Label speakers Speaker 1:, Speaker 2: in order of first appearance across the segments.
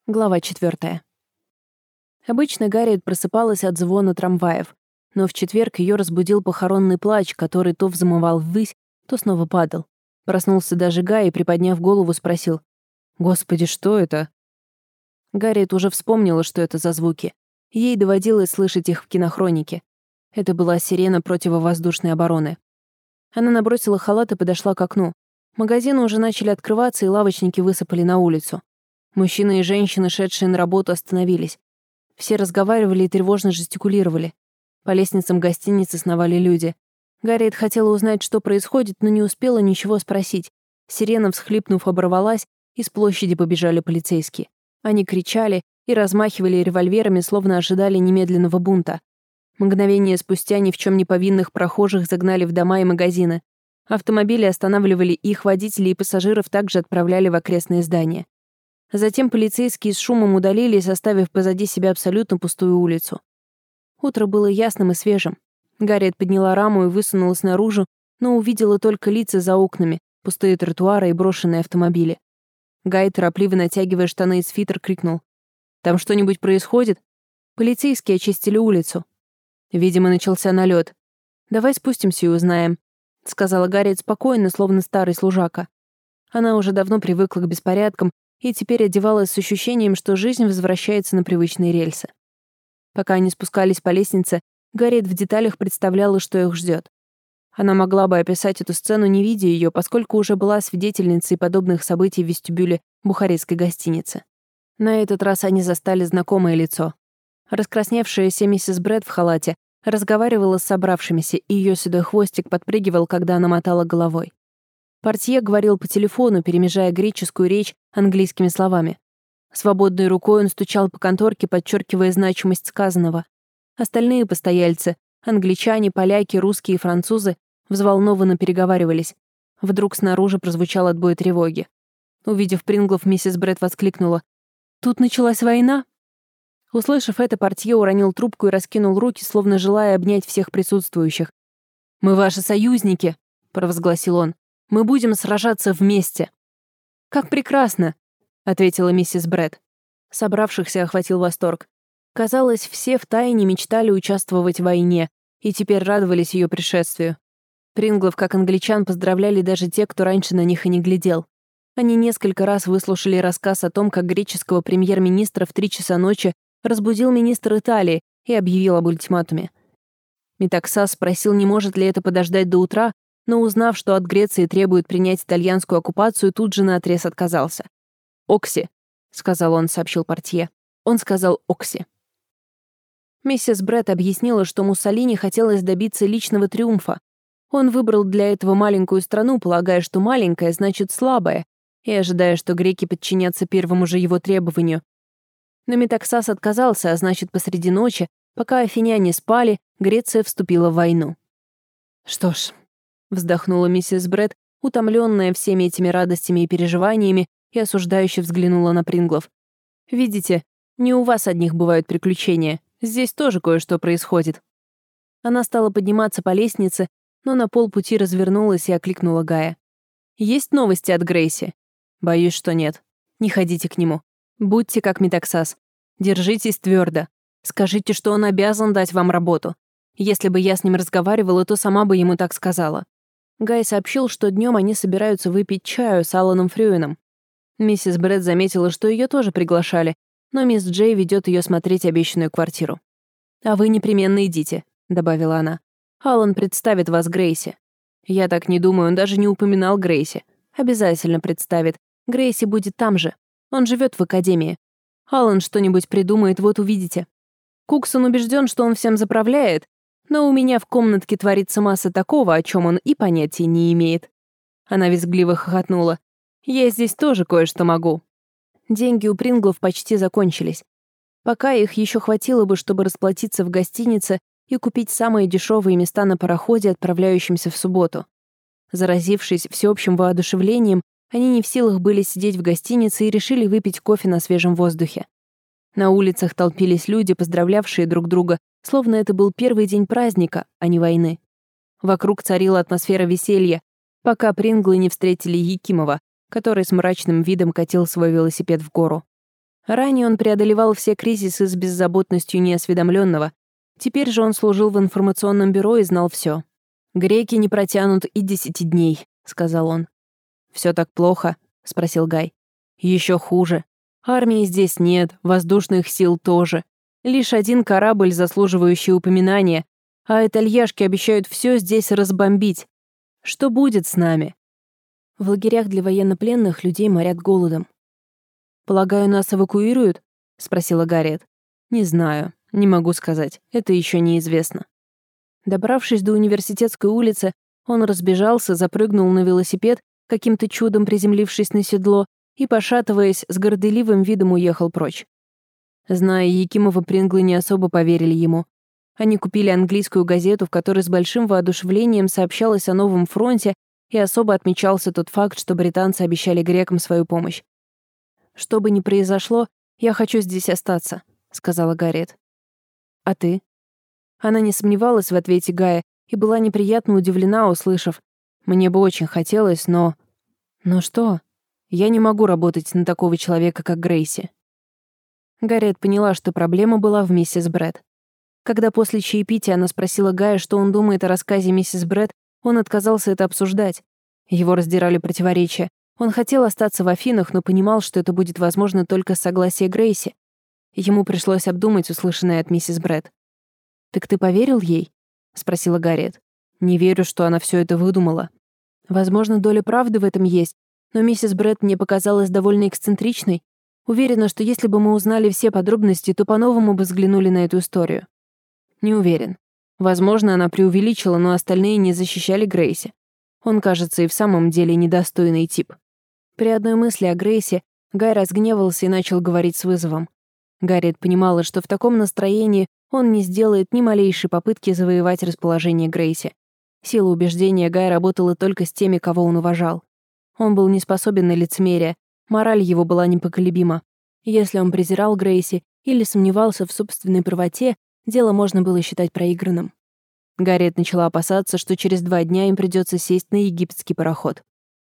Speaker 1: Глава 4. Обычно Гарриет просыпалась от звона трамваев, но в четверг ее разбудил похоронный плач, который то взмывал ввысь, то снова падал. Проснулся даже Гай и, приподняв голову, спросил: «Господи, что это?» Гарриет уже вспомнила, что это за звуки. Ей доводилось слышать их в кинохронике. Это была сирена противовоздушной обороны. Она набросила халат и подошла к окну. Магазины уже начали открываться, и лавочники высыпали на улицу. Мужчины и женщины, шедшие на работу, остановились. Все разговаривали и тревожно жестикулировали. По лестницам гостиницы сновали люди. Гарриет хотела узнать, что происходит, но не успела ничего спросить. Сирена, всхлипнув, оборвалась, и с площади побежали полицейские. Они кричали и размахивали револьверами, словно ожидали немедленного бунта. Мгновение спустя ни в чем не повинных прохожих загнали в дома и магазины. Автомобили останавливали их, водителей и пассажиров также отправляли в окрестные здания. Затем полицейские с шумом удалились, оставив позади себя абсолютно пустую улицу. Утро было ясным и свежим. Гарриет подняла раму и высунулась наружу, но увидела только лица за окнами, пустые тротуары и брошенные автомобили. Гай, торопливо натягивая штаны и свитер, крикнул: «Там что-нибудь происходит?» Полицейские очистили улицу. Видимо, начался налет. «Давай спустимся и узнаем», — сказала Гарриет спокойно, словно старый служака. Она уже давно привыкла к беспорядкам и теперь одевалась с ощущением, что жизнь возвращается на привычные рельсы. Пока они спускались по лестнице, Гарриет в деталях представляла, что их ждет. Она могла бы описать эту сцену, не видя ее, поскольку уже была свидетельницей подобных событий в вестибюле бухарестской гостиницы. На этот раз они застали знакомое лицо. Раскрасневшаяся миссис Брэд в халате разговаривала с собравшимися, и ее седой хвостик подпрыгивал, когда она мотала головой. Портье говорил по телефону, перемежая греческую речь английскими словами. Свободной рукой он стучал по конторке, подчеркивая значимость сказанного. Остальные постояльцы, англичане, поляки, русские и французы, взволнованно переговаривались. Вдруг снаружи прозвучал отбой тревоги. Увидев Принглов, миссис Брэд воскликнула: «Тут началась война?» Услышав это, портье уронил трубку и раскинул руки, словно желая обнять всех присутствующих. «Мы ваши союзники», — провозгласил он. «Мы будем сражаться вместе». «Как прекрасно», — ответила миссис Брэд. Собравшихся охватил восторг. Казалось, все втайне мечтали участвовать в войне и теперь радовались ее пришествию. Принглов, как англичан, поздравляли даже те, кто раньше на них и не глядел. Они несколько раз выслушали рассказ о том, как греческого премьер-министра в 3 часа ночи разбудил министр Италии и объявил об ультиматуме. Метаксас спросил, не может ли это подождать до утра, но, узнав, что от Греции требуют принять итальянскую оккупацию, тут же наотрез отказался. «Окси», — сказал он, сообщил портье. Он сказал «Окси». Миссис Брэд объяснила, что Муссолини хотелось добиться личного триумфа. Он выбрал для этого маленькую страну, полагая, что маленькая значит слабая, и ожидая, что греки подчинятся первому же его требованию. Но Метаксас отказался, а значит, посреди ночи, пока афиняне спали, Греция вступила в войну. «Что ж», — вздохнула миссис Брэд, утомленная всеми этими радостями и переживаниями, и осуждающе взглянула на Принглов. «Видите, не у вас одних бывают приключения. Здесь тоже кое-что происходит». Она стала подниматься по лестнице, но на полпути развернулась и окликнула Гая. «Есть новости от Грейси?» «Боюсь, что нет. Не ходите к нему. Будьте как Метаксас. Держитесь твердо. Скажите, что он обязан дать вам работу. Если бы я с ним разговаривала, то сама бы ему так сказала». Гай сообщил, что днем они собираются выпить чаю с Аланом Фрюеном. Миссис Брэд заметила, что ее тоже приглашали, но мисс Джей ведет ее смотреть обещанную квартиру. «А вы непременно идите», — добавила она. «Алан представит вас Грейси». «Я так не думаю, он даже не упоминал Грейси. Обязательно представит. Грейси будет там же. Он живет в академии. Алан что-нибудь придумает, вот увидите. Куксон убежден, что он всем заправляет, но у меня в комнатке творится масса такого, о чем он и понятия не имеет». Она визгливо хохотнула. «Я здесь тоже кое-что могу». Деньги у Принглов почти закончились. Пока их еще хватило бы, чтобы расплатиться в гостинице и купить самые дешевые места на пароходе, отправляющемся в субботу. Заразившись всеобщим воодушевлением, они не в силах были сидеть в гостинице и решили выпить кофе на свежем воздухе. На улицах толпились люди, поздравлявшие друг друга, словно это был первый день праздника, а не войны. Вокруг царила атмосфера веселья, пока Принглы не встретили Якимова, который с мрачным видом катил свой велосипед в гору. Ранее он преодолевал все кризисы с беззаботностью неосведомленного. Теперь же он служил в информационном бюро и знал все. «Греки не протянут и 10 дней», — сказал он. «Все так плохо?» — спросил Гай. «Еще хуже. Армии здесь нет, воздушных сил тоже. Лишь один корабль, заслуживающий упоминания, а итальяшки обещают все здесь разбомбить. Что будет с нами?» В лагерях для военнопленных людей морят голодом. «Полагаю, нас эвакуируют?» — спросила Гарриет. «Не знаю, не могу сказать, это еще неизвестно». Добравшись до Университетской улицы, он разбежался, запрыгнул на велосипед, каким-то чудом приземлившись на седло, и, пошатываясь, с горделивым видом уехал прочь. Зная Якимова, Принглы не особо поверили ему. Они купили английскую газету, в которой с большим воодушевлением сообщалось о новом фронте, и особо отмечался тот факт, что британцы обещали грекам свою помощь. «Что бы ни произошло, я хочу здесь остаться», — сказала Гарриет. «А ты?» Она не сомневалась в ответе Гая и была неприятно удивлена, услышав: «Мне бы очень хотелось, но...» «Но что? Я не могу работать на такого человека, как Грейси». Гарриет поняла, что проблема была в миссис Брэд. Когда после чаепития она спросила Гая, что он думает о рассказе миссис Брэд, он отказался это обсуждать. Его раздирали противоречия. Он хотел остаться в Афинах, но понимал, что это будет возможно только с согласия Грейси. Ему пришлось обдумать услышанное от миссис Брэд. «Так ты поверил ей?» — спросила Гарриет. «Не верю, что она все это выдумала. Возможно, доля правды в этом есть, но миссис Брэд мне показалась довольно эксцентричной. Уверена, что если бы мы узнали все подробности, то по-новому бы взглянули на эту историю». «Не уверен. Возможно, она преувеличила, но остальные не защищали Грейси. Он, кажется, и в самом деле недостойный тип». При одной мысли о Грейси Гай разгневался и начал говорить с вызовом. Гарриет понимала, что в таком настроении он не сделает ни малейшей попытки завоевать расположение Грейси. Сила убеждения Гая работала только с теми, кого он уважал. Он был не способен на лицемерие, мораль его была непоколебима. Если он презирал Грейси или сомневался в собственной правоте, дело можно было считать проигранным. Гарриет начала опасаться, что через 2 дня им придется сесть на египетский пароход.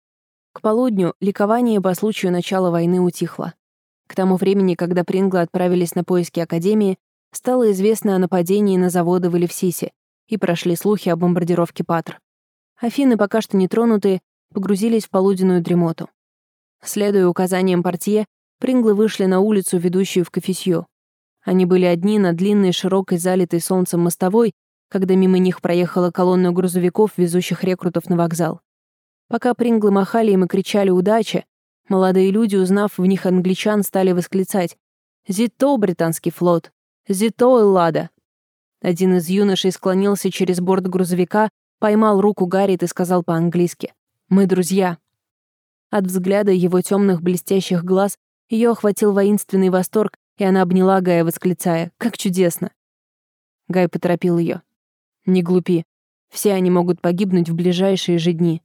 Speaker 1: К полудню ликование по случаю начала войны утихло. К тому времени, когда Принглы отправились на поиски Академии, стало известно о нападении на заводы в Элевсисе, и прошли слухи о бомбардировке Патр. Афины, пока что не тронутые, погрузились в полуденную дремоту. Следуя указаниям портье, Принглы вышли на улицу, ведущую в Кафесью. Они были одни на длинной, широкой, залитой солнцем мостовой, когда мимо них проехала колонна грузовиков, везущих рекрутов на вокзал. Пока Принглы махали им и кричали «Удачи!», молодые люди, узнав в них англичан, стали восклицать: «Зито, британский флот! Зито, Эллада!». Один из юношей склонился через борт грузовика, поймал руку Гарриет и сказал по-английски: «Мы друзья». От взгляда его темных блестящих глаз ее охватил воинственный восторг, и она обняла Гая, восклицая: «Как чудесно!». Гай поторопил ее: «Не глупи. Все они могут погибнуть в ближайшие же дни».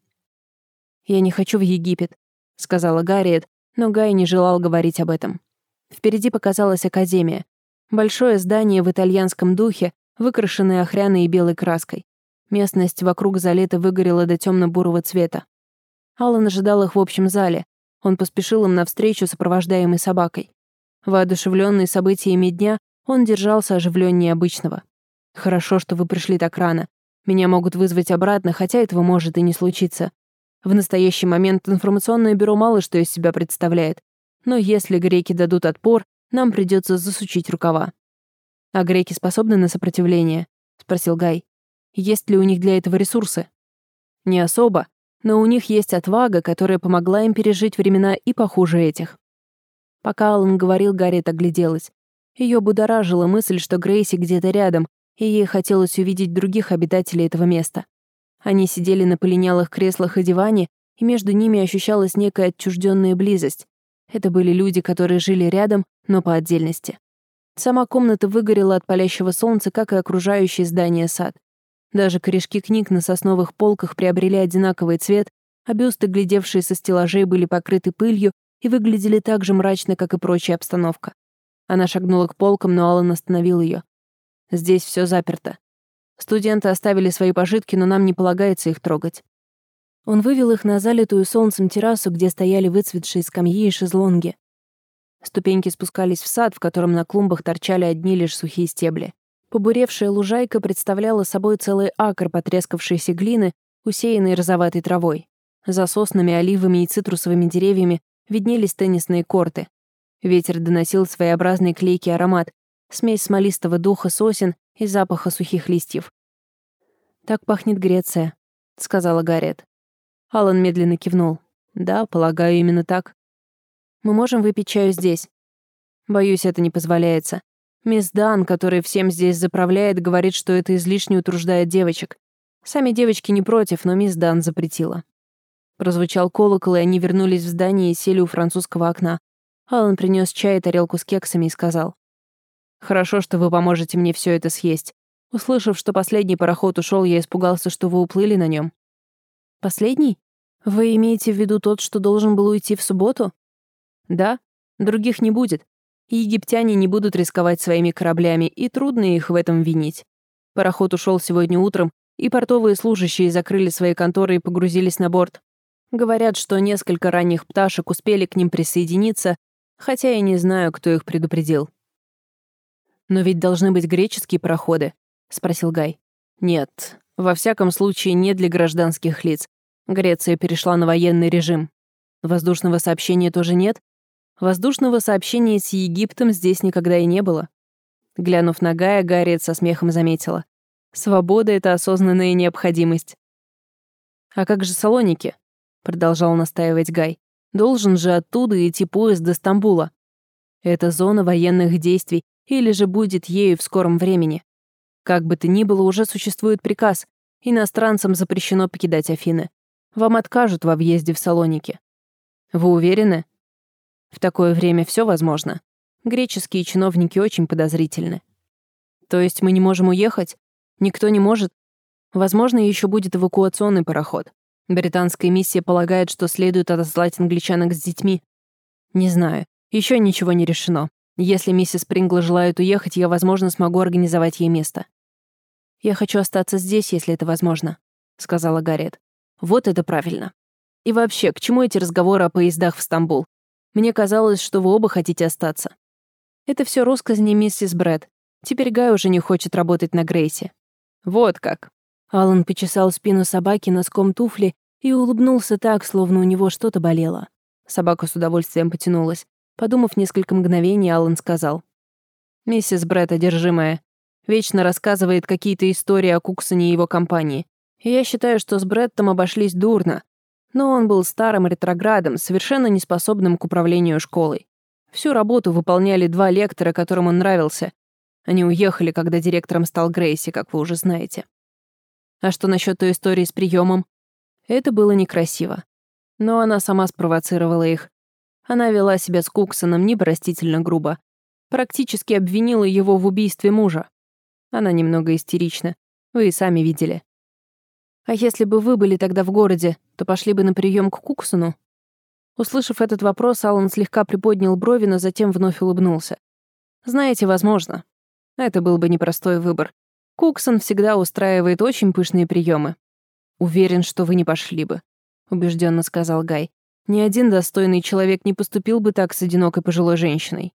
Speaker 1: «Я не хочу в Египет», — сказала Гарриет, но Гай не желал говорить об этом. Впереди показалась академия. Большое здание в итальянском духе, выкрашенное охряной и белой краской. Местность вокруг залита выгорела до темно-бурого цвета. Аллан ожидал их в общем зале. Он поспешил им навстречу, сопровождаемый собакой. Воодушевленный событиями дня, он держался оживленнее обычного. «Хорошо, что вы пришли так рано. Меня могут вызвать обратно, хотя этого может и не случиться. В настоящий момент информационное бюро мало что из себя представляет. Но если греки дадут отпор, нам придется засучить рукава». «А греки способны на сопротивление?» — спросил Гай. «Есть ли у них для этого ресурсы?» «Не особо, но у них есть отвага, которая помогла им пережить времена и похуже этих». Пока Аллан говорил, Гарриет огляделась. Ее будоражила мысль, что Грейси где-то рядом, и ей хотелось увидеть других обитателей этого места. Они сидели на полинялых креслах и диване, и между ними ощущалась некая отчужденная близость. Это были люди, которые жили рядом, но по отдельности. Сама комната выгорела от палящего солнца, как и окружающий здание сад. Даже корешки книг на сосновых полках приобрели одинаковый цвет, а бюсты, глядевшие со стеллажей, были покрыты пылью и выглядели так же мрачно, как и прочая обстановка. Она шагнула к полкам, но Аллан остановил ее. «Здесь все заперто. Студенты оставили свои пожитки, но нам не полагается их трогать». Он вывел их на залитую солнцем террасу, где стояли выцветшие скамьи и шезлонги. Ступеньки спускались в сад, в котором на клумбах торчали одни лишь сухие стебли. Побуревшая лужайка представляла собой целый акр потрескавшейся глины, усеянной розоватой травой. За соснами, оливами и цитрусовыми деревьями виднелись теннисные корты. Ветер доносил своеобразный клейкий аромат, смесь смолистого духа сосен и запаха сухих листьев. «Так пахнет Греция», — сказала Гарриет. Алан медленно кивнул. «Да, полагаю, именно так. Мы можем выпить чаю здесь?» «Боюсь, это не позволяется. Мисс Дан, которая всем здесь заправляет, говорит, что это излишне утруждает девочек. Сами девочки не против, но мисс Дан запретила». Прозвучал колокол, и они вернулись в здание и сели у французского окна. Алан принес чай и тарелку с кексами и сказал: «Хорошо, что вы поможете мне все это съесть. Услышав, что последний пароход ушел, я испугался, что вы уплыли на нем». «Последний? Вы имеете в виду тот, что должен был уйти в субботу?» «Да, других не будет. И египтяне не будут рисковать своими кораблями, и трудно их в этом винить. Пароход ушел сегодня утром, и портовые служащие закрыли свои конторы и погрузились на борт. Говорят, что несколько ранних пташек успели к ним присоединиться, хотя я не знаю, кто их предупредил». «Но ведь должны быть греческие пароходы», — спросил Гай. «Нет, во всяком случае не для гражданских лиц. Греция перешла на военный режим. Воздушного сообщения тоже нет? Воздушного сообщения с Египтом здесь никогда и не было». Глянув на Гая, Гарриет со смехом заметила: «Свобода — это осознанная необходимость». «А как же Салоники?» — продолжал настаивать Гай. «Должен же оттуда идти поезд до Стамбула. Это зона военных действий, или же будет ею в скором времени. Как бы то ни было, уже существует приказ. Иностранцам запрещено покидать Афины. Вам откажут во въезде в Салоники. Вы уверены? В такое время все возможно. Греческие чиновники очень подозрительны. То есть мы не можем уехать? Никто не может? Возможно, еще будет эвакуационный пароход. Британская миссия полагает, что следует отослать англичанок с детьми. Не знаю. Еще ничего не решено. Если миссис Прингла желает уехать, я, возможно, смогу организовать ей место. «Я хочу остаться здесь, если это возможно», — сказала Гарриет. «Вот это правильно. И вообще, к чему эти разговоры о поездах в Стамбул? Мне казалось, что вы оба хотите остаться». «Это все россказни миссис Брэд. Теперь Гай уже не хочет работать на Грейсе». «Вот как». Алан почесал спину собаки носком туфли и улыбнулся так, словно у него что-то болело. Собака с удовольствием потянулась. Подумав несколько мгновений, Алан сказал: «Миссис Брэд одержимая. Вечно рассказывает какие-то истории о Куксоне и его компании. И я считаю, что с Брэдтом обошлись дурно. Но он был старым ретроградом, совершенно неспособным к управлению школой. Всю работу выполняли два лектора, которым он нравился. Они уехали, когда директором стал Грейси, как вы уже знаете. А что насчет той истории с приемом? Это было некрасиво. Но она сама спровоцировала их. Она вела себя с Куксоном непростительно грубо. Практически обвинила его в убийстве мужа. Она немного истерична. Вы и сами видели. А если бы вы были тогда в городе, то пошли бы на прием к Куксону?» Услышав этот вопрос, Алан слегка приподнял брови, но затем вновь улыбнулся. «Знаете, возможно. Это был бы непростой выбор. Куксон всегда устраивает очень пышные приемы. Уверен, что вы не пошли бы», — убежденно сказал Гай. «Ни один достойный человек не поступил бы так с одинокой пожилой женщиной».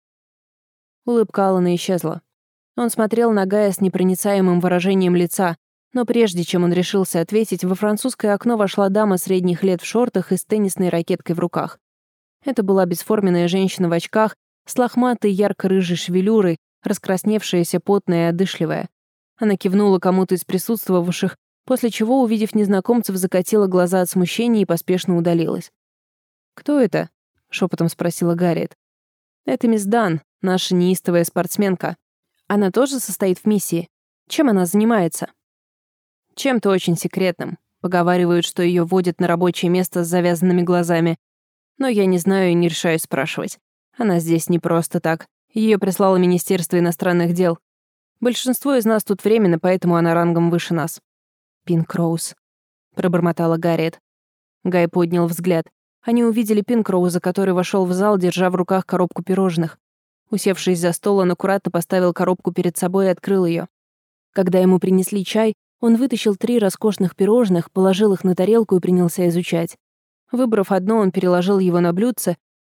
Speaker 1: Улыбка Алана исчезла. Он смотрел на Гая с непроницаемым выражением лица, но прежде чем он решился ответить, во французское окно вошла дама средних лет в шортах и с теннисной ракеткой в руках. Это была бесформенная женщина в очках, с лохматой ярко-рыжей шевелюрой, раскрасневшаяся, потная и одышливая. Она кивнула кому-то из присутствовавших, после чего, увидев незнакомцев, закатила глаза от смущения и поспешно удалилась. «Кто это?» — шепотом спросила Гарриет. «Это мисс Дан, наша неистовая спортсменка. Она тоже состоит в миссии. Чем она занимается?» «Чем-то очень секретным. Поговаривают, что ее водят на рабочее место с завязанными глазами. Но я не знаю и не решаюсь спрашивать. Она здесь не просто так. Ее прислало Министерство иностранных дел. Большинство из нас тут временно, поэтому она рангом выше нас». «Пинкроуз», — пробормотала Гарриет. Гай поднял взгляд. Они увидели Пинкроуза, который вошел в зал, держа в руках коробку пирожных. Усевшись за стол, он аккуратно поставил коробку перед собой и открыл ее. Когда ему принесли чай, он вытащил 3 роскошных пирожных, положил их на тарелку и принялся изучать. Выбрав одно, он переложил его на блюдце,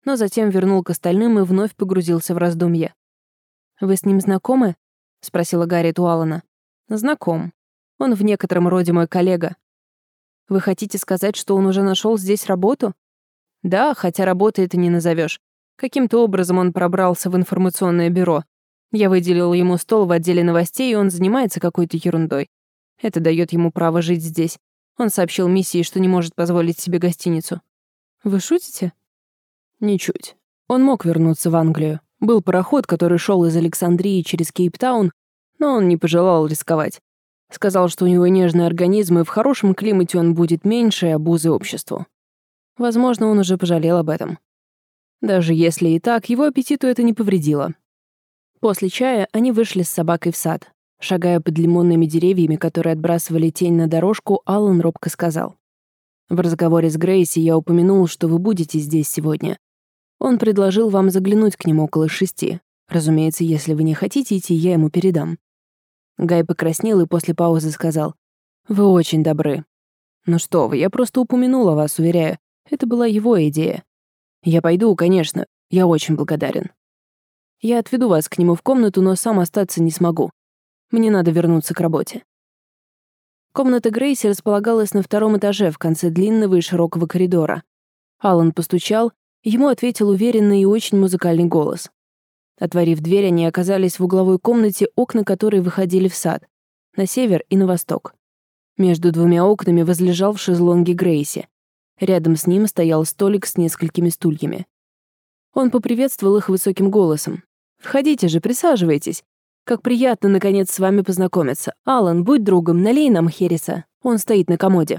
Speaker 1: но затем вернул к остальным и вновь погрузился в раздумья. «Вы с ним знакомы?» — спросила Гарриет у Алана. «Знаком. Он в некотором роде мой коллега». «Вы хотите сказать, что он уже нашел здесь работу?» «Да, хотя работой это не назовешь. Каким-то образом он пробрался в информационное бюро. Я выделил ему стол в отделе новостей, и он занимается какой-то ерундой. Это дает ему право жить здесь. Он сообщил миссии, что не может позволить себе гостиницу». «Вы шутите?» «Ничуть. Он мог вернуться в Англию. Был пароход, который шел из Александрии через Кейптаун, но он не пожелал рисковать. Сказал, что у него нежный организм, и в хорошем климате он будет меньше обузы обществу. Возможно, он уже пожалел об этом. Даже если и так, его аппетиту это не повредило». После чая они вышли с собакой в сад. Шагая под лимонными деревьями, которые отбрасывали тень на дорожку, Алан робко сказал: «В разговоре с Грейси я упомянул, что вы будете здесь сегодня. Он предложил вам заглянуть к нему около 6. Разумеется, если вы не хотите идти, я ему передам». Гай покраснел и после паузы сказал: «Вы очень добры». «Ну что вы, я просто упомянул о вас, уверяю. Это была его идея». «Я пойду, конечно. Я очень благодарен. Я отведу вас к нему в комнату, но сам остаться не смогу. Мне надо вернуться к работе». Комната Грейси располагалась на 2-м этаже в конце длинного и широкого коридора. Алан постучал, ему ответил уверенный и очень музыкальный голос. Отворив дверь, они оказались в угловой комнате, окна которой выходили в сад, на север и на восток. Между 2 окнами возлежал в шезлонге Грейси. Рядом с ним стоял столик с несколькими стульями. Он поприветствовал их высоким голосом. «Входите же, присаживайтесь. Как приятно, наконец, с вами познакомиться. Алан, будь другом, налей нам хереса. Он стоит на комоде».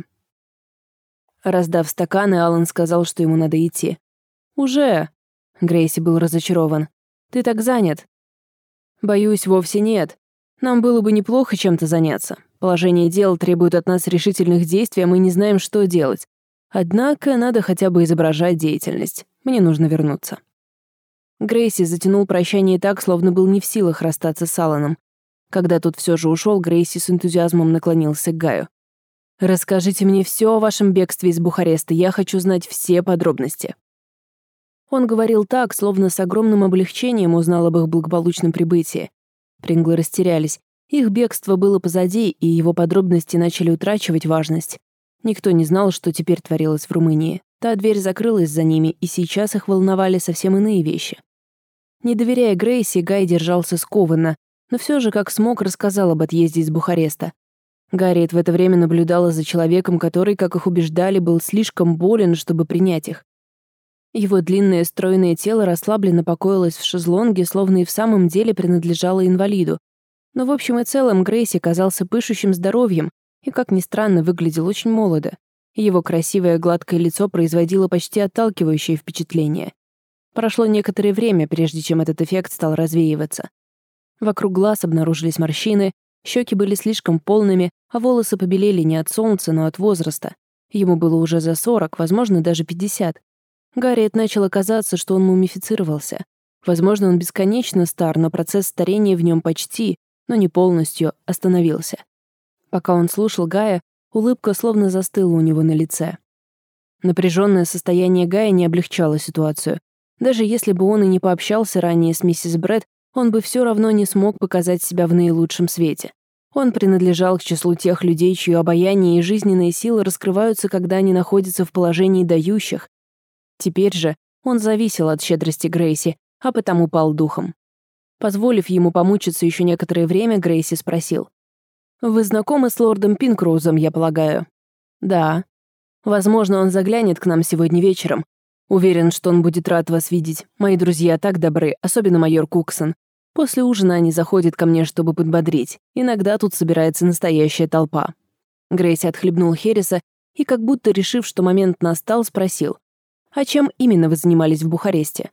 Speaker 1: Раздав стаканы, Алан сказал, что ему надо идти. «Уже?» Грейси был разочарован. «Ты так занят». «Боюсь, вовсе нет. Нам было бы неплохо чем-то заняться. Положение дел требует от нас решительных действий, а мы не знаем, что делать. Однако надо хотя бы изображать деятельность. Мне нужно вернуться». Грейси затянул прощание так, словно был не в силах расстаться с Аланом. Когда тот все же ушел, Грейси с энтузиазмом наклонился к Гаю. «Расскажите мне все о вашем бегстве из Бухареста, я хочу знать все подробности». Он говорил так, словно с огромным облегчением узнал об их благополучном прибытии. Принглы растерялись. Их бегство было позади, и его подробности начали утрачивать важность. Никто не знал, что теперь творилось в Румынии. Та дверь закрылась за ними, и сейчас их волновали совсем иные вещи. Не доверяя Грейси, Гай держался скованно, но все же как смог рассказал об отъезде из Бухареста. Гарриет в это время наблюдала за человеком, который, как их убеждали, был слишком болен, чтобы принять их. Его длинное стройное тело расслабленно покоилось в шезлонге, словно и в самом деле принадлежало инвалиду. Но в общем и целом Грейси казался пышущим здоровьем и, как ни странно, выглядел очень молодо. Его красивое гладкое лицо производило почти отталкивающее впечатление. Прошло некоторое время, прежде чем этот эффект стал развеиваться. Вокруг глаз обнаружились морщины, щеки были слишком полными, а волосы побелели не от солнца, но от возраста. Ему было уже за 40, возможно, даже 50. Гарриет начало казаться, что он мумифицировался. Возможно, он бесконечно стар, но процесс старения в нем почти, но не полностью, остановился. Пока он слушал Гая, улыбка словно застыла у него на лице. Напряженное состояние Гая не облегчало ситуацию. Даже если бы он и не пообщался ранее с миссис Брэд, он бы все равно не смог показать себя в наилучшем свете. Он принадлежал к числу тех людей, чье обаяние и жизненные силы раскрываются, когда они находятся в положении дающих. Теперь же он зависел от щедрости Грейси, а потому пал духом. Позволив ему помучиться еще некоторое время, Грейси спросил: «Вы знакомы с лордом Пинкроузом, я полагаю?» «Да. Возможно, он заглянет к нам сегодня вечером. Уверен, что он будет рад вас видеть. Мои друзья так добры, особенно майор Куксон. После ужина они заходят ко мне, чтобы подбодрить. Иногда тут собирается настоящая толпа». Грейси отхлебнул хереса и, как будто решив, что момент настал, спросил: «А чем именно вы занимались в Бухаресте?»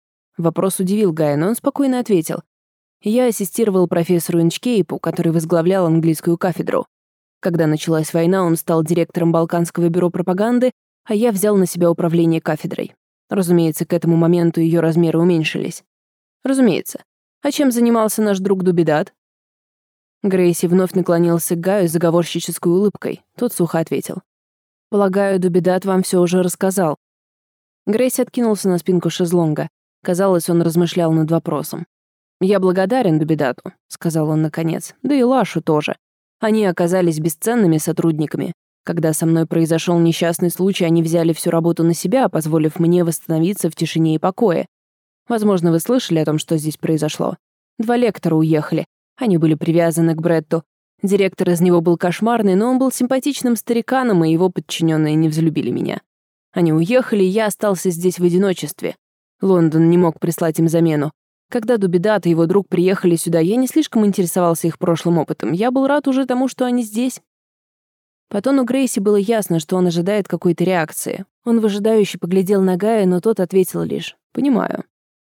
Speaker 1: Вопрос удивил Гая, но он спокойно ответил: «Я ассистировал профессору Инчкейпу, который возглавлял английскую кафедру. Когда началась война, он стал директором Балканского бюро пропаганды, а я взял на себя управление кафедрой. Разумеется, к этому моменту ее размеры уменьшились. Разумеется. А чем занимался наш друг Дубедат?» Грейси вновь наклонился к Гаю с заговорщической улыбкой. Тот сухо ответил: «Полагаю, Дубедат вам все уже рассказал». Грейси откинулся на спинку шезлонга. Казалось, он размышлял над вопросом. «Я благодарен Дубидату», — сказал он наконец, — «да и Лашу тоже. Они оказались бесценными сотрудниками. Когда со мной произошел несчастный случай, они взяли всю работу на себя, позволив мне восстановиться в тишине и покое. Возможно, вы слышали о том, что здесь произошло. 2 лектора уехали. Они были привязаны к Бретту. Директор из него был кошмарный, но он был симпатичным стариканом, и его подчиненные не взлюбили меня. Они уехали, и я остался здесь в одиночестве. Лондон не мог прислать им замену. Когда Дубидат и его друг приехали сюда, я не слишком интересовался их прошлым опытом. Я был рад уже тому, что они здесь». По тону Грейси было ясно, что он ожидает какой-то реакции. Он выжидающе поглядел на Гая, но тот ответил лишь: «Понимаю».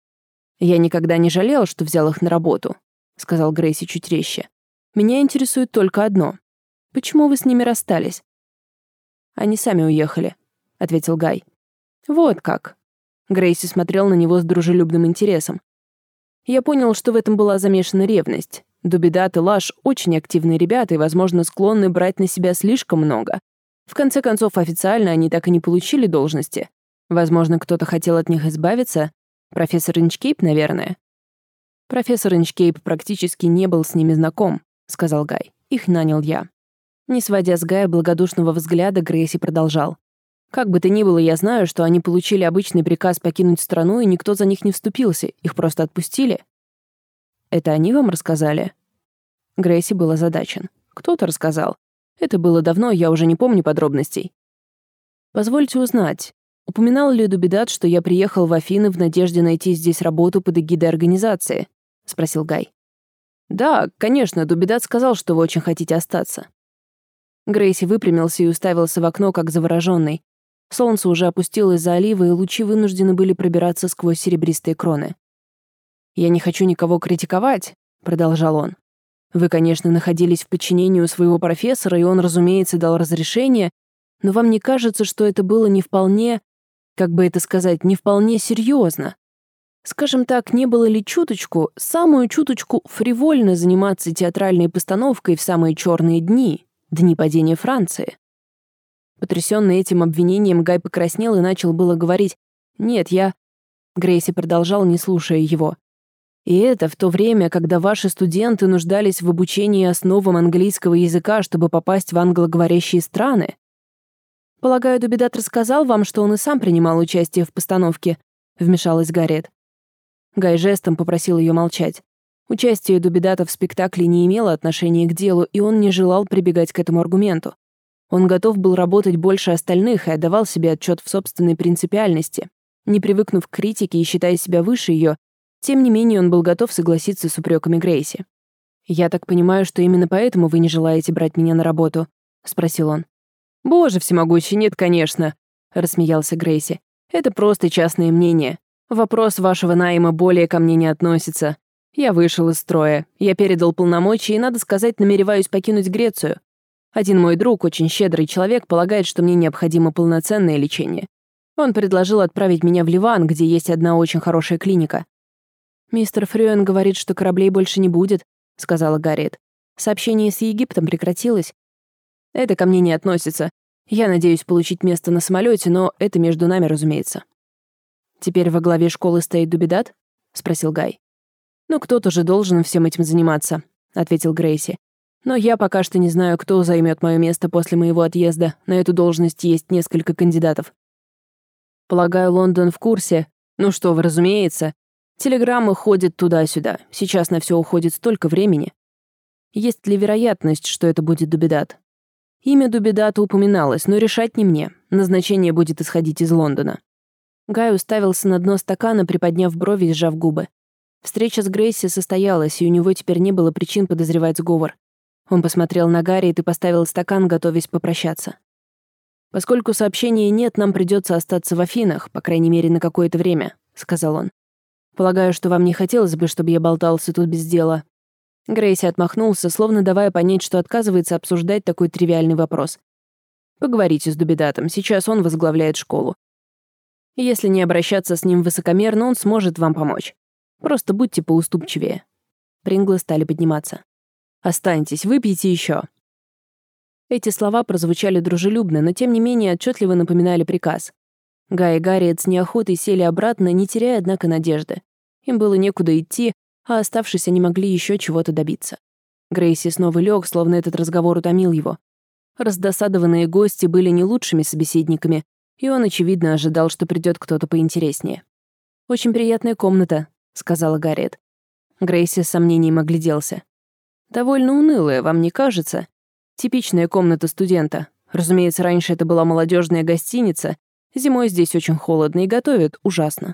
Speaker 1: «Я никогда не жалел, что взял их на работу», — сказал Грейси чуть резче. «Меня интересует только одно. Почему вы с ними расстались?» «Они сами уехали», — ответил Гай. «Вот как». Грейси смотрел на него с дружелюбным интересом. «Я понял, что в этом была замешана ревность. Дубидат и Лаш очень активные ребята и, возможно, склонны брать на себя слишком много. В конце концов, официально они так и не получили должности. Возможно, кто-то хотел от них избавиться. Профессор Инчкейп, наверное». «Профессор Инчкейп практически не был с ними знаком», — сказал Гай. «Их нанял я». Не сводя с Гая благодушного взгляда, Грейси продолжал. «Как бы то ни было, я знаю, что они получили обычный приказ покинуть страну, и никто за них не вступился, их просто отпустили». «Это они вам рассказали?» Грейси был озадачен. «Кто-то рассказал. Это было давно, я уже не помню подробностей». «Позвольте узнать, упоминал ли Дубидат, что я приехал в Афины в надежде найти здесь работу под эгидой организации?» — спросил Гай. «Да, конечно, Дубидат сказал, что вы очень хотите остаться». Грейси выпрямился и уставился в окно, как заворожённый. Солнце уже опустилось за оливы, и лучи вынуждены были пробираться сквозь серебристые кроны. «Я не хочу никого критиковать», — продолжал он. «Вы, конечно, находились в подчинении у своего профессора, и он, разумеется, дал разрешение, но вам не кажется, что это было не вполне, как бы это сказать, не вполне серьезно? Скажем так, не было ли чуточку, самую чуточку фривольно заниматься театральной постановкой в самые черные дни, дни падения Франции?» Потрясённый этим обвинением, Гай покраснел и начал было говорить: «Нет, я...» Грейси продолжал, не слушая его. «И это в то время, когда ваши студенты нуждались в обучении основам английского языка, чтобы попасть в англоговорящие страны. Полагаю, Дубидат рассказал вам, что он и сам принимал участие в постановке», — вмешалась Гарриет. Гай жестом попросил её молчать. Участие Дубидата в спектакле не имело отношения к делу, и он не желал прибегать к этому аргументу. Он готов был работать больше остальных и отдавал себе отчет в собственной принципиальности. Не привыкнув к критике и считая себя выше ее, тем не менее он был готов согласиться с упреками Грейси. «Я так понимаю, что именно поэтому вы не желаете брать меня на работу?» — спросил он. «Боже всемогущий, нет, конечно», — рассмеялся Грейси. «Это просто частное мнение. Вопрос вашего найма более ко мне не относится. Я вышел из строя, я передал полномочия и, надо сказать, намереваюсь покинуть Грецию. Один мой друг, очень щедрый человек, полагает, что мне необходимо полноценное лечение. Он предложил отправить меня в Ливан, где есть одна очень хорошая клиника». «Мистер Фрёен говорит, что кораблей больше не будет», — сказала Гарриет. «Сообщение с Египтом прекратилось». «Это ко мне не относится. Я надеюсь получить место на самолете, но это между нами, разумеется». «Теперь во главе школы стоит Дубидат?» — спросил Гай. «Ну, кто-то же должен всем этим заниматься», — ответил Грейси. «Но я пока что не знаю, кто займет мое место после моего отъезда. На эту должность есть несколько кандидатов». «Полагаю, Лондон в курсе?» «Ну что вы, разумеется. Телеграммы ходят туда-сюда. Сейчас на все уходит столько времени». «Есть ли вероятность, что это будет Дубидат?» «Имя Дубидата упоминалось, но решать не мне. Назначение будет исходить из Лондона». Гай уставился на дно стакана, приподняв брови и сжав губы. Встреча с Грейси состоялась, и у него теперь не было причин подозревать сговор. Он посмотрел на Гарриет и поставил стакан, готовясь попрощаться. «Поскольку сообщения нет, нам придется остаться в Афинах, по крайней мере, на какое-то время», — сказал он. «Полагаю, что вам не хотелось бы, чтобы я болтался тут без дела». Грейси отмахнулся, словно давая понять, что отказывается обсуждать такой тривиальный вопрос. «Поговорите с Дубидатом, сейчас он возглавляет школу. Если не обращаться с ним высокомерно, он сможет вам помочь. Просто будьте поуступчивее». Принглы стали подниматься. «Останьтесь, выпейте еще». Эти слова прозвучали дружелюбно, но тем не менее отчетливо напоминали приказ. Гай и Гарриет с неохотой сели обратно, не теряя, однако, надежды. Им было некуда идти, а оставшись, они могли еще чего-то добиться. Грейси снова лег, словно этот разговор утомил его. Раздосадованные гости были не лучшими собеседниками, и он, очевидно, ожидал, что придет кто-то поинтереснее. «Очень приятная комната», — сказала Гарриет. Грейси с сомнением огляделся. «Довольно унылая, вам не кажется? Типичная комната студента. Разумеется, раньше это была молодежная гостиница. Зимой здесь очень холодно и готовят ужасно».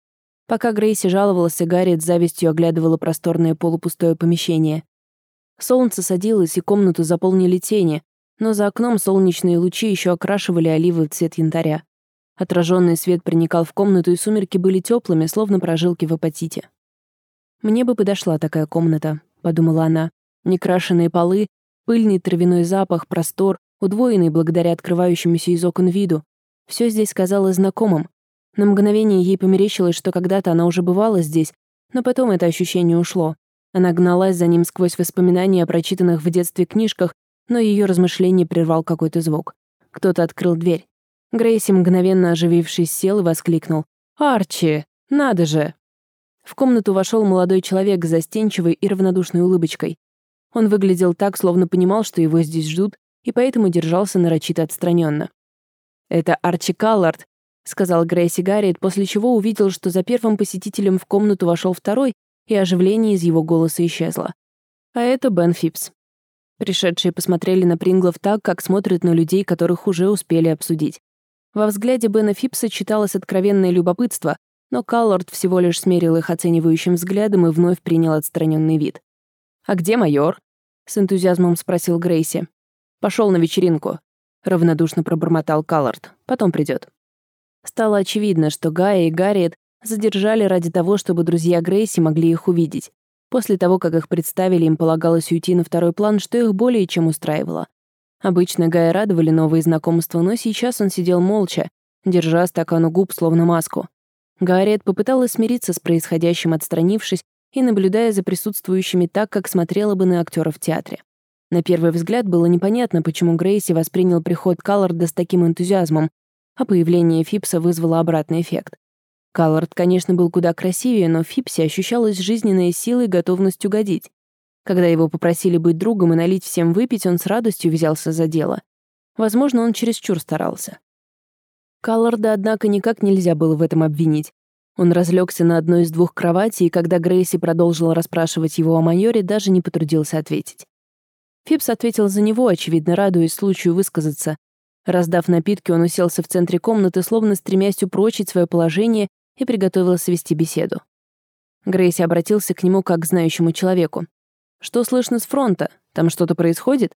Speaker 1: Пока Грейси жаловался, Гарриет с завистью оглядывала просторное полупустое помещение. Солнце садилось, и комнату заполнили тени, но за окном солнечные лучи еще окрашивали оливы в цвет янтаря. Отраженный свет проникал в комнату, и сумерки были теплыми, словно прожилки в апатите. «Мне бы подошла такая комната», — подумала она. Некрашенные полы, пыльный травяной запах, простор, удвоенный благодаря открывающемуся из окон виду. Все здесь казалось знакомым. На мгновение ей померещилось, что когда-то она уже бывала здесь, но потом это ощущение ушло. Она гналась за ним сквозь воспоминания о прочитанных в детстве книжках, но ее размышление прервал какой-то звук. Кто-то открыл дверь. Грейси, мгновенно оживившись, сел и воскликнул: «Арчи! Надо же!» В комнату вошел молодой человек с застенчивой и равнодушной улыбочкой. Он выглядел так, словно понимал, что его здесь ждут, и поэтому держался нарочито отстраненно. «Это Арчи Каллард», — сказал Грейси Гарриет, после чего увидел, что за первым посетителем в комнату вошел второй, и оживление из его голоса исчезло. «А это Бен Фипс». Пришедшие посмотрели на Принглов так, как смотрят на людей, которых уже успели обсудить. Во взгляде Бена Фипса читалось откровенное любопытство, но Каллард всего лишь смерил их оценивающим взглядом и вновь принял отстраненный вид. «А где майор?» — с энтузиазмом спросил Грейси. «Пошел на вечеринку», — равнодушно пробормотал Каллард. «Потом придет». Стало очевидно, что Гая и Гарриет задержали ради того, чтобы друзья Грейси могли их увидеть. После того, как их представили, им полагалось уйти на второй план, что их более чем устраивало. Обычно Гая радовали новые знакомства, но сейчас он сидел молча, держа стакан у губ, словно маску. Гарриет попыталась смириться с происходящим, отстранившись и наблюдая за присутствующими так, как смотрела бы на актера в театре. На первый взгляд было непонятно, почему Грейси воспринял приход Калларда с таким энтузиазмом, а появление Фипса вызвало обратный эффект. Каллард, конечно, был куда красивее, но в Фипсе ощущалась жизненная сила и готовность угодить. Когда его попросили быть другом и налить всем выпить, он с радостью взялся за дело. Возможно, он чересчур старался. Калларда, однако, никак нельзя было в этом обвинить. Он разлегся на одной из двух кроватей, и когда Грейси продолжила расспрашивать его о майоре, даже не потрудился ответить. Фипс ответил за него, очевидно, радуясь случаю высказаться. Раздав напитки, он уселся в центре комнаты, словно стремясь упрочить свое положение, и приготовился вести беседу. Грейси обратился к нему как к знающему человеку. «Что слышно с фронта? Там что-то происходит?»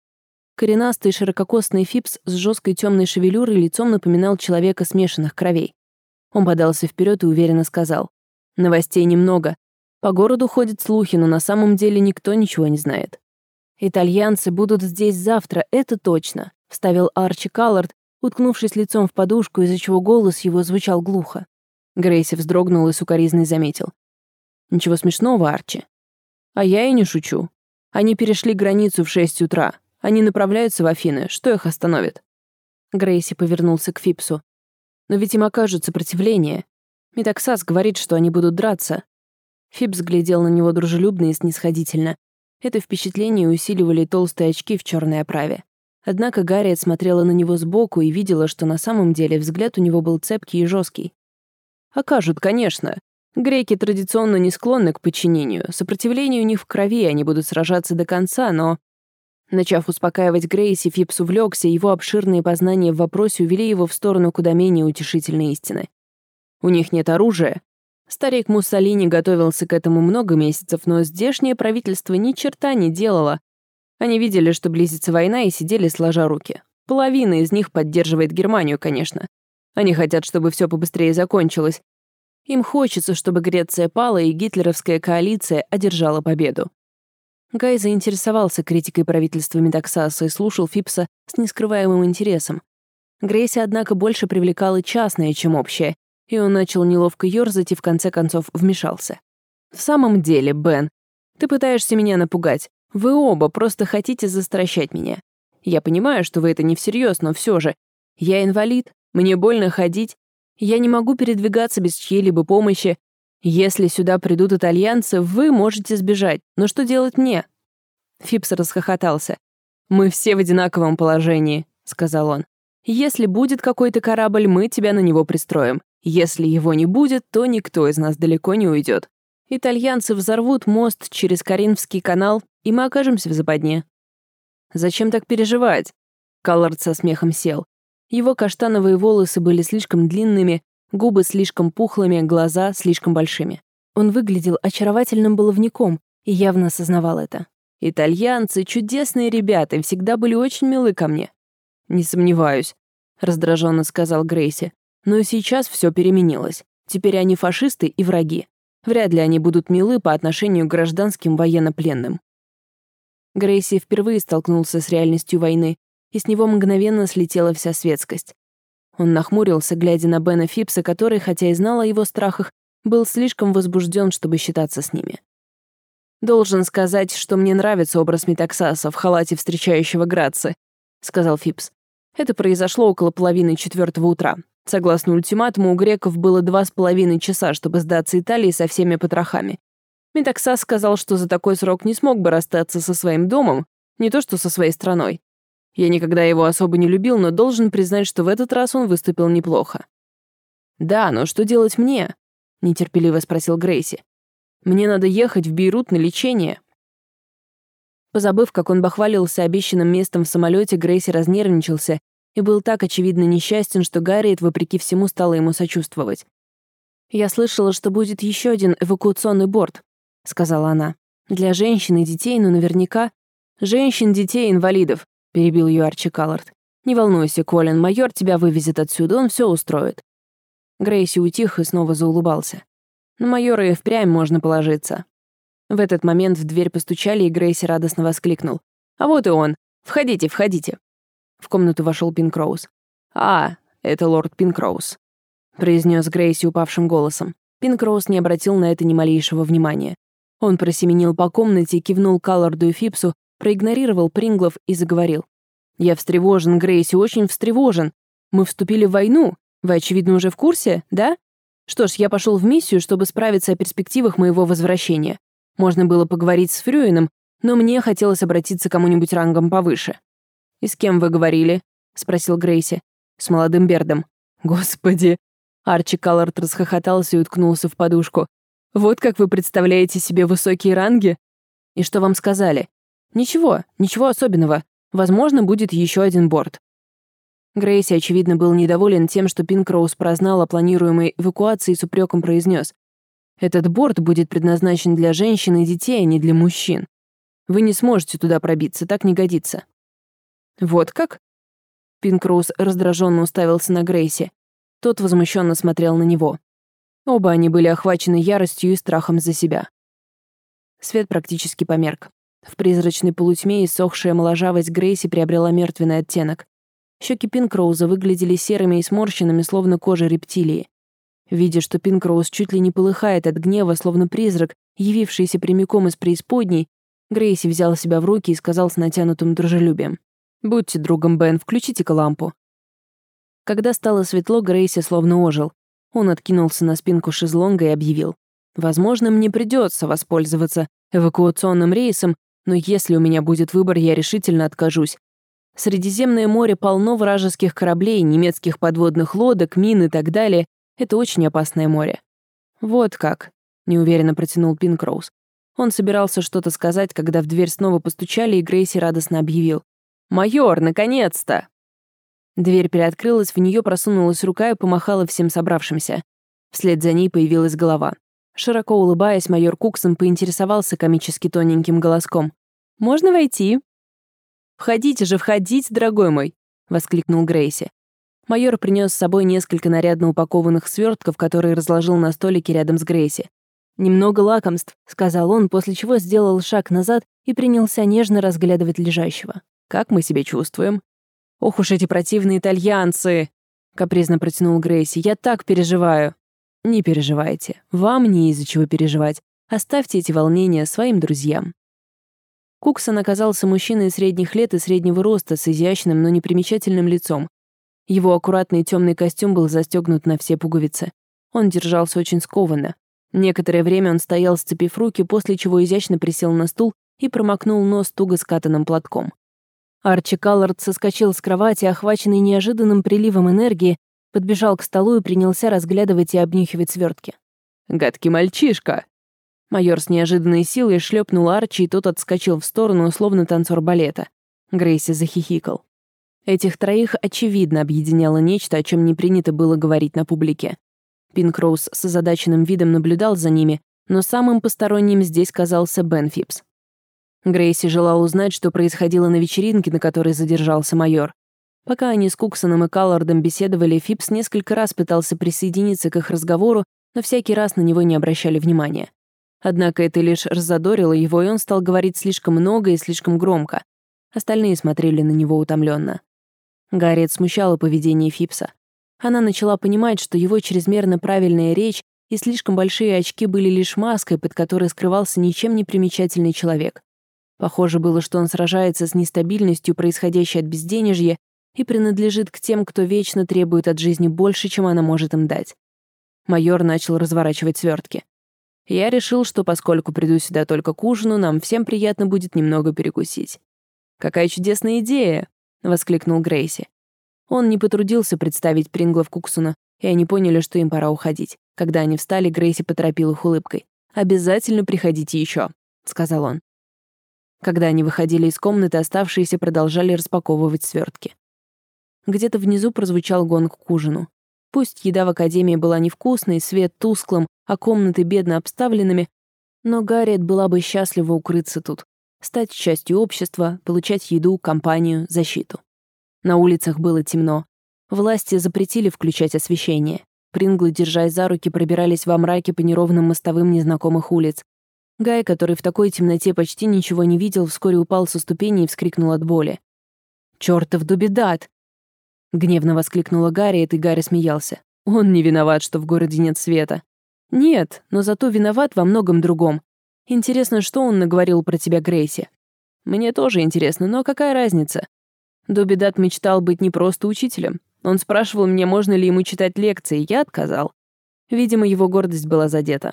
Speaker 1: Коренастый ширококосный Фипс с жесткой темной шевелюрой лицом напоминал человека смешанных кровей. Он подался вперед и уверенно сказал: «Новостей немного. По городу ходят слухи, но на самом деле никто ничего не знает». «Итальянцы будут здесь завтра, это точно», — вставил Арчи Каллард, уткнувшись лицом в подушку, из-за чего голос его звучал глухо. Грейси вздрогнул и сукоризной заметил: «Ничего смешного, Арчи». «А я и не шучу. Они перешли границу в 6 утра. Они направляются в Афины. Что их остановит?» Грейси повернулся к Фипсу. «Но ведь им окажут сопротивление. Метаксас говорит, что они будут драться». Фипс глядел на него дружелюбно и снисходительно. Это впечатление усиливали толстые очки в черной оправе. Однако Гарриет смотрела на него сбоку и видела, что на самом деле взгляд у него был цепкий и жесткий. «Окажут, конечно. Греки традиционно не склонны к подчинению. Сопротивление у них в крови, они будут сражаться до конца, но...» Начав успокаивать Грейси, Фипс увлекся, его обширные познания в вопросе увели его в сторону куда менее утешительной истины. «У них нет оружия. Старик Муссолини готовился к этому много месяцев, но здешнее правительство ни черта не делало. Они видели, что близится война, и сидели сложа руки. Половина из них поддерживает Германию, конечно. Они хотят, чтобы все побыстрее закончилось. Им хочется, чтобы Греция пала, и гитлеровская коалиция одержала победу». Гай заинтересовался критикой правительства Метаксаса и слушал Фипса с нескрываемым интересом. Грейси, однако, больше привлекала частное, чем общее, и он начал неловко ёрзать и в конце концов вмешался. «В самом деле, Бен, ты пытаешься меня напугать. Вы оба просто хотите застращать меня. Я понимаю, что вы это не всерьез, но все же. Я инвалид, мне больно ходить, Я не могу передвигаться без чьей-либо помощи. Если сюда придут итальянцы, вы можете сбежать. Но что делать мне?» Фипс расхохотался. «Мы все в одинаковом положении», — сказал он. «Если будет какой-то корабль, мы тебя на него пристроим. Если его не будет, то никто из нас далеко не уйдет. Итальянцы взорвут мост через Каринфский канал, и мы окажемся в западне». «Зачем так переживать?» Каллард со смехом сел. Его каштановые волосы были слишком длинными, губы слишком пухлыми, глаза слишком большими. Он выглядел очаровательным баловником и явно осознавал это. «Итальянцы — чудесные ребята и всегда были очень милы ко мне». «Не сомневаюсь», — раздраженно сказал Грейси. «Но и сейчас все переменилось. Теперь они фашисты и враги. Вряд ли они будут милы по отношению к гражданским военнопленным». Грейси впервые столкнулся с реальностью войны, и с него мгновенно слетела вся светскость. Он нахмурился, глядя на Бена Фипса, который, хотя и знал о его страхах, был слишком возбужден, чтобы считаться с ними. «Должен сказать, что мне нравится образ Метаксаса в халате встречающего Граци», — сказал Фипс. «Это произошло около 3:30 утра. Согласно ультиматуму, у греков было 2,5 часа, чтобы сдаться Италии со всеми потрохами. Метаксас сказал, что за такой срок не смог бы расстаться со своим домом, не то что со своей страной. Я никогда его особо не любил, но должен признать, что в этот раз он выступил неплохо». «Да, но что делать мне?» — нетерпеливо спросил Грейси. «Мне надо ехать в Бейрут на лечение». Позабыв, как он бахвалился обещанным местом в самолете, Грейси разнервничался и был так очевидно несчастен, что Гарриет, вопреки всему, стала ему сочувствовать. «Я слышала, что будет еще один эвакуационный борт», — сказала она. «Для женщин и детей, но наверняка...» «Женщин, детей, инвалидов», — перебил ее Арчи Каллард. «Не волнуйся, Колин, майор тебя вывезет отсюда, он все устроит». Грейси утих и снова заулыбался. На майора и впрямь можно положиться. В этот момент в дверь постучали, и Грейси радостно воскликнул. «А вот и он! Входите, входите!» В комнату вошел Пинкроуз. «А, это лорд Пинкроуз», — произнес Грейси упавшим голосом. Пинкроуз не обратил на это ни малейшего внимания. Он просеменил по комнате, кивнул Калларду и Фипсу, проигнорировал Принглов и заговорил. «Я встревожен, Грейси, очень встревожен. Мы вступили в войну. Вы, очевидно, уже в курсе, да? Что ж, я пошел в миссию, чтобы справиться о перспективах моего возвращения. Можно было поговорить с Фрюином, но мне хотелось обратиться к кому-нибудь рангом повыше». «И с кем вы говорили?» — спросил Грейси. «С молодым Бердом». «Господи!» Арчи Каллард расхохотался и уткнулся в подушку. «Вот как вы представляете себе высокие ранги?» «И что вам сказали?» «Ничего, ничего особенного. Возможно, будет еще один борт». Грейси, очевидно, был недоволен тем, что Пинкроуз прознал о планируемой эвакуации и с упреком произнес: «Этот борт будет предназначен для женщин и детей, а не для мужчин. Вы не сможете туда пробиться, так не годится». «Вот как?» Пинкроуз раздраженно уставился на Грейси. Тот возмущенно смотрел на него. Оба они были охвачены яростью и страхом за себя. Свет практически померк. В призрачной полутьме иссохшая моложавость Грейси приобрела мертвенный оттенок. Щеки Пинкроуза выглядели серыми и сморщенными, словно кожа рептилии. Видя, что Пинкроуз чуть ли не полыхает от гнева, словно призрак, явившийся прямиком из преисподней, Грейси взял себя в руки и сказал с натянутым дружелюбием: «Будьте другом, Бен, включите-ка лампу». Когда стало светло, Грейси словно ожил. Он откинулся на спинку шезлонга и объявил: «Возможно, мне придется воспользоваться эвакуационным рейсом, но если у меня будет выбор, я решительно откажусь. Средиземное море полно вражеских кораблей, немецких подводных лодок, мин и так далее. Это очень опасное море». «Вот как», — неуверенно протянул Пинкроуз. Он собирался что-то сказать, когда в дверь снова постучали, и Грейси радостно объявил: «Майор, наконец-то!» Дверь приоткрылась, в нее просунулась рука и помахала всем собравшимся. Вслед за ней появилась голова. Широко улыбаясь, майор Куксон поинтересовался комически тоненьким голоском: «Можно войти?» «Входите же, входите, дорогой мой!» — воскликнул Грейси. Майор принес с собой несколько нарядно упакованных свертков, которые разложил на столике рядом с Грейси. «Немного лакомств», — сказал он, после чего сделал шаг назад и принялся нежно разглядывать лежащего. «Как мы себя чувствуем?» «Ох уж эти противные итальянцы!» — капризно протянул Грейси. «Я так переживаю». «Не переживайте. Вам не из-за чего переживать. Оставьте эти волнения своим друзьям». Куксон оказался мужчиной средних лет и среднего роста, с изящным, но непримечательным лицом. Его аккуратный темный костюм был застегнут на все пуговицы. Он держался очень скованно. Некоторое время он стоял, сцепив руки, после чего изящно присел на стул и промокнул нос туго скатанным платком. Арчи Каллард соскочил с кровати, охваченный неожиданным приливом энергии, подбежал к столу и принялся разглядывать и обнюхивать свертки. «Гадкий мальчишка!» Майор с неожиданной силой шлепнул Арчи, и тот отскочил в сторону, словно танцор балета. Грейси захихикал. Этих троих, очевидно, объединяло нечто, о чем не принято было говорить на публике. Пинкроуз с озадаченным видом наблюдал за ними, но самым посторонним здесь казался Бен Фипс. Грейси желал узнать, что происходило на вечеринке, на которой задержался майор. Пока они с Куксоном и Каллардом беседовали, Фипс несколько раз пытался присоединиться к их разговору, но всякий раз на него не обращали внимания. Однако это лишь раззадорило его, и он стал говорить слишком много и слишком громко. Остальные смотрели на него утомленно. Гарриет смущало поведение Фипса. Она начала понимать, что его чрезмерно правильная речь и слишком большие очки были лишь маской, под которой скрывался ничем не примечательный человек. Похоже было, что он сражается с нестабильностью, происходящей от безденежья, и принадлежит к тем, кто вечно требует от жизни больше, чем она может им дать. Майор начал разворачивать свертки. Я решил, что поскольку приду сюда только к ужину, нам всем приятно будет немного перекусить. «Какая чудесная идея!» — воскликнул Грейси. Он не потрудился представить Принглов Куксона, и они поняли, что им пора уходить. Когда они встали, Грейси поторопил их улыбкой. «Обязательно приходите еще», — сказал он. Когда они выходили из комнаты, оставшиеся продолжали распаковывать свертки. Где-то внизу прозвучал гонг к ужину. Пусть еда в академии была невкусной, свет тусклым, а комнаты бедно обставленными, но Гарриет была бы счастлива укрыться тут, стать частью общества, получать еду, компанию, защиту. На улицах было темно. Власти запретили включать освещение. Принглы, держась за руки, пробирались во мраке по неровным мостовым незнакомых улиц. Гай, который в такой темноте почти ничего не видел, вскоре упал со ступени и вскрикнул от боли. «Чёртов дубедат!» — гневно воскликнула Гарриет, и Гарри смеялся. «Он не виноват, что в городе нет света». «Нет, но зато виноват во многом другом. Интересно, что он наговорил про тебя, Грейси?» «Мне тоже интересно, но какая разница?» Дубедат мечтал быть не просто учителем. Он спрашивал меня, можно ли ему читать лекции, я отказал. Видимо, его гордость была задета.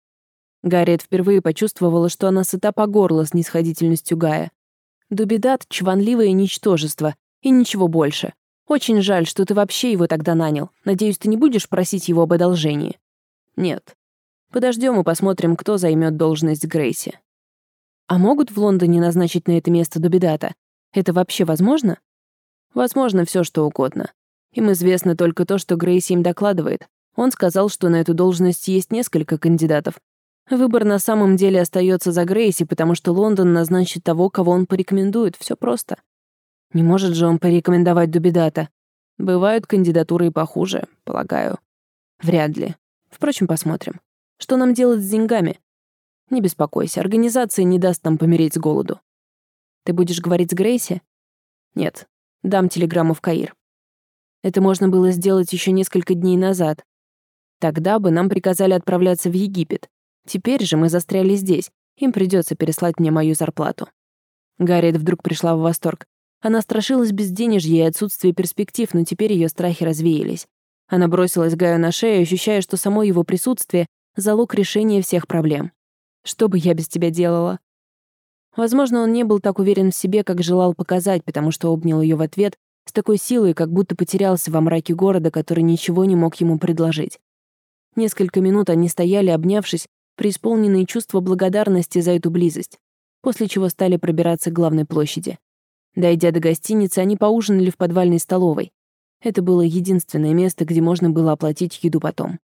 Speaker 1: Гарриет впервые почувствовала, что она сыта по горло снисходительностью Гая. Дубедат — чванливое ничтожество, и ничего больше. Очень жаль, что ты вообще его тогда нанял. Надеюсь, ты не будешь просить его об одолжении? Нет. Подождем и посмотрим, кто займет должность Грейси. А могут в Лондоне назначить на это место Дубедата? Это вообще возможно? Возможно, все что угодно. Им известно только то, что Грейси им докладывает. Он сказал, что на эту должность есть несколько кандидатов. Выбор на самом деле остается за Грейси, потому что Лондон назначит того, кого он порекомендует. Все просто. Не может же он порекомендовать Дубедата. Бывают кандидатуры и похуже, полагаю. Вряд ли. Впрочем, посмотрим. Что нам делать с деньгами? Не беспокойся, организация не даст нам помереть с голоду. Ты будешь говорить с Грейси? Нет. Дам телеграмму в Каир. Это можно было сделать еще несколько дней назад. Тогда бы нам приказали отправляться в Египет. Теперь же мы застряли здесь. Им придется переслать мне мою зарплату. Гарриет вдруг пришла в восторг. Она страшилась безденежья и отсутствия перспектив, но теперь ее страхи развеялись. Она бросилась Гаю на шею, ощущая, что само его присутствие — залог решения всех проблем. «Что бы я без тебя делала?» Возможно, он не был так уверен в себе, как желал показать, потому что обнял ее в ответ с такой силой, как будто потерялся во мраке города, который ничего не мог ему предложить. Несколько минут они стояли, обнявшись, преисполненные чувства благодарности за эту близость, после чего стали пробираться к главной площади. Дойдя до гостиницы, они поужинали в подвальной столовой. Это было единственное место, где можно было оплатить еду потом.